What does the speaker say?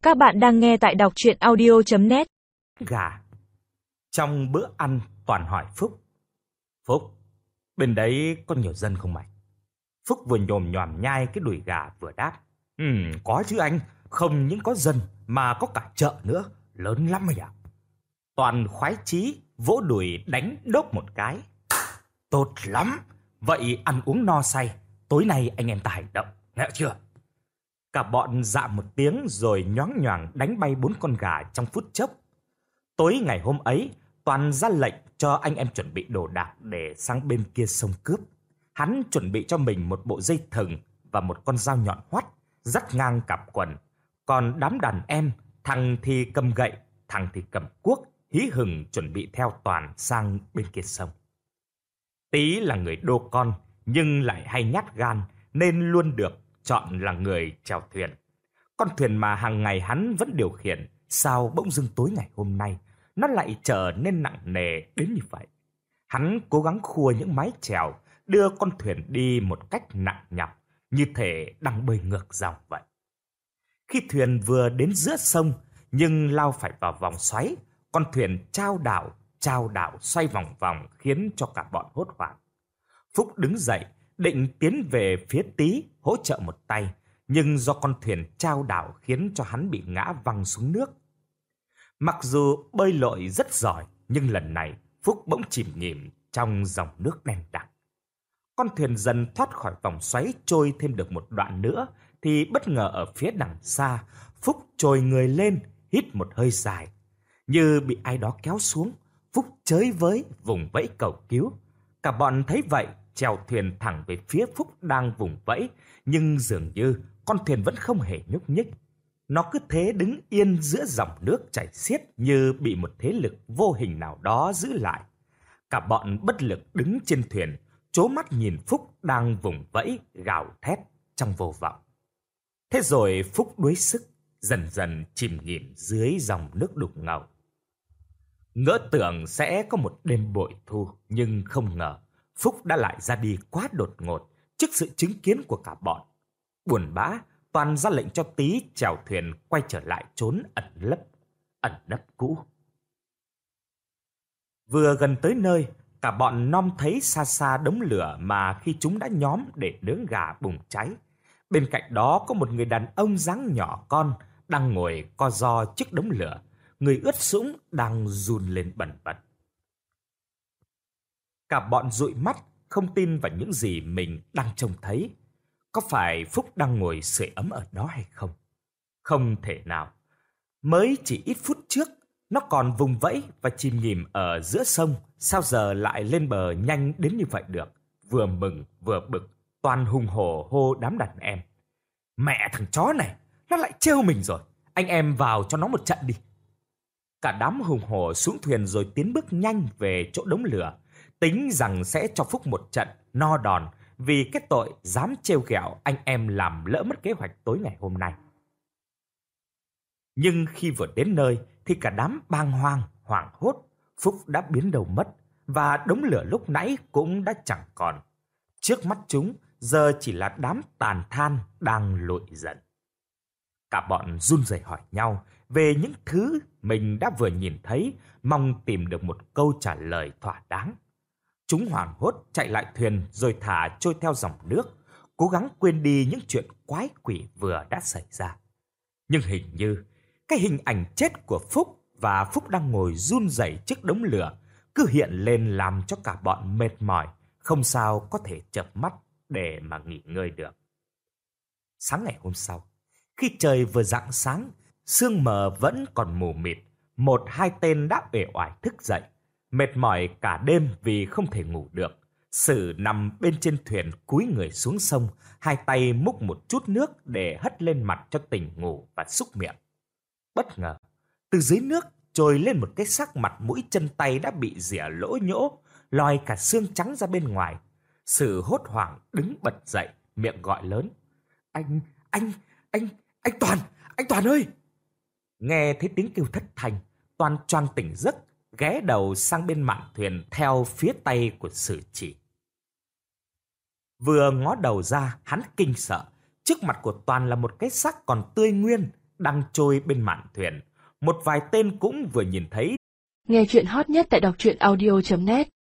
Các bạn đang nghe tại đọc truyện audio.net. Gà. Trong bữa ăn, Toàn hỏi Phúc: Phúc, bên đấy có nhiều dân không mày? Phúc vừa nhồm nhòm nhai cái đùi gà vừa đáp: Có chứ anh, không những có dân mà có cả chợ nữa, lớn lắm mày ạ. Toàn khoái chí vỗ đùi đánh đốp một cái: Tốt lắm, vậy ăn uống no say, tối nay anh em ta hành động, nghe chưa? Cả bọn dạ một tiếng rồi nhoáng nhoàng đánh bay 4 con gà trong phút chốc. Tối ngày hôm ấy, Toàn ra lệnh cho anh em chuẩn bị đồ đạc để sang bên kia sông cướp. Hắn chuẩn bị cho mình một bộ dây thừng và một con dao nhọn hoắt dắt ngang cặp quần. Còn đám đàn em, thằng thì cầm gậy, thằng thì cầm cuốc, hí hửng chuẩn bị theo Toàn sang bên kia sông. Tý là người đô con nhưng lại hay nhát gan nên luôn được chọn là người chèo thuyền. Con thuyền mà hàng ngày hắn vẫn điều khiển, sao bỗng dưng tối ngày hôm nay nó lại trở nên nặng nề đến như vậy? Hắn cố gắng khua những mái chèo, đưa con thuyền đi một cách nặng nhọc, như thể đang bơi ngược dòng vậy. Khi thuyền vừa đến giữa sông nhưng lao phải vào vòng xoáy, con thuyền chao đảo xoay vòng vòng khiến cho cả bọn hốt hoảng. Phúc đứng dậy định tiến về phía Tý hỗ trợ một tay, nhưng do con thuyền chao đảo khiến cho hắn bị ngã văng xuống nước. Mặc dù bơi lội rất giỏi, nhưng lần này Phúc bỗng chìm nghỉm trong dòng nước đen đặc. Con thuyền dần thoát khỏi vòng xoáy, trôi thêm được một đoạn nữa thì bất ngờ ở phía đằng xa, Phúc trồi người lên, hít một hơi dài. Như bị ai đó kéo xuống, Phúc chới với vùng vẫy cầu cứu. Cả bọn thấy vậy, chèo thuyền thẳng về phía Phúc đang vùng vẫy, nhưng dường như con thuyền vẫn không hề nhúc nhích. Nó cứ thế đứng yên giữa dòng nước chảy xiết như bị một thế lực vô hình nào đó giữ lại. Cả bọn bất lực đứng trên thuyền, trố mắt nhìn Phúc đang vùng vẫy gào thét trong vô vọng. Thế rồi Phúc đuối sức, dần dần chìm nghỉm dưới dòng nước đục ngầu. Ngỡ tưởng sẽ có một đêm bội thu, nhưng không ngờ Phúc đã lại ra đi quá đột ngột trước sự chứng kiến của cả bọn. Buồn bã, Toàn ra lệnh cho Tý chèo thuyền quay trở lại chốn ẩn nấp cũ. Vừa gần tới nơi, cả bọn nom thấy xa xa đống lửa mà khi chúng đã nhóm để nướng gà bùng cháy. Bên cạnh đó có một người đàn ông dáng nhỏ con đang ngồi co ro trước đống lửa, người ướt sũng đang run lên bần bật. Cả bọn dụi mắt, không tin vào những gì mình đang trông thấy. Có phải Phúc đang ngồi sưởi ấm ở đó hay không? Không thể nào. Mới chỉ ít phút trước, nó còn vùng vẫy và chìm nghỉm ở giữa sông. Sao giờ lại lên bờ nhanh đến như vậy được? Vừa mừng vừa bực, Toàn hùng hổ hô đám đàn em: Mẹ thằng chó này, nó lại trêu mình rồi. Anh em vào cho nó một trận đi. Cả đám hùng hổ xuống thuyền rồi tiến bước nhanh về chỗ đống lửa, tính rằng sẽ cho Phúc một trận no đòn vì cái tội dám trêu ghẹo anh em làm lỡ mất kế hoạch tối ngày hôm nay. Nhưng khi vừa đến nơi thì cả đám bàng hoàng, hoảng hốt. Phúc đã biến đâu mất và đống lửa lúc nãy cũng đã chẳng còn. Trước mắt chúng giờ chỉ là đám tàn than đang lụi dần. Cả bọn run rẩy hỏi nhau về những thứ mình đã vừa nhìn thấy, mong tìm được một câu trả lời thỏa đáng. Chúng hoảng hốt chạy lại thuyền rồi thả trôi theo dòng nước, cố gắng quên đi những chuyện quái quỷ vừa đã xảy ra. Nhưng hình như cái hình ảnh chết của Phúc và Phúc đang ngồi run rẩy trước đống lửa cứ hiện lên làm cho cả bọn mệt mỏi, không sao có thể chợp mắt để mà nghỉ ngơi được. Sáng ngày hôm sau, khi trời vừa rạng sáng, sương mờ vẫn còn mù mịt, một hai tên đã uể oải thức dậy, mệt mỏi cả đêm vì không thể ngủ được. Sử nằm bên trên thuyền cúi người xuống sông, hai tay múc một chút nước để hất lên mặt cho tỉnh ngủ và súc miệng. Bất ngờ, từ dưới nước trồi lên một cái xác mặt mũi chân tay đã bị rỉa lỗ nhỗ, lòi cả xương trắng ra bên ngoài. Sử hốt hoảng đứng bật dậy, miệng gọi lớn: Anh Toàn ơi! Nghe thấy tiếng kêu thất thanh, Toàn choàng tỉnh giấc, ghé đầu sang bên mạn thuyền theo phía tay của Sử chỉ. Vừa ngó đầu ra, hắn kinh sợ. Trước mặt của Toàn là một cái xác còn tươi nguyên, đang trôi bên mạn thuyền. Một vài tên cũng vừa nhìn thấy. Nghe chuyện hot nhất tại đọc truyện audio.net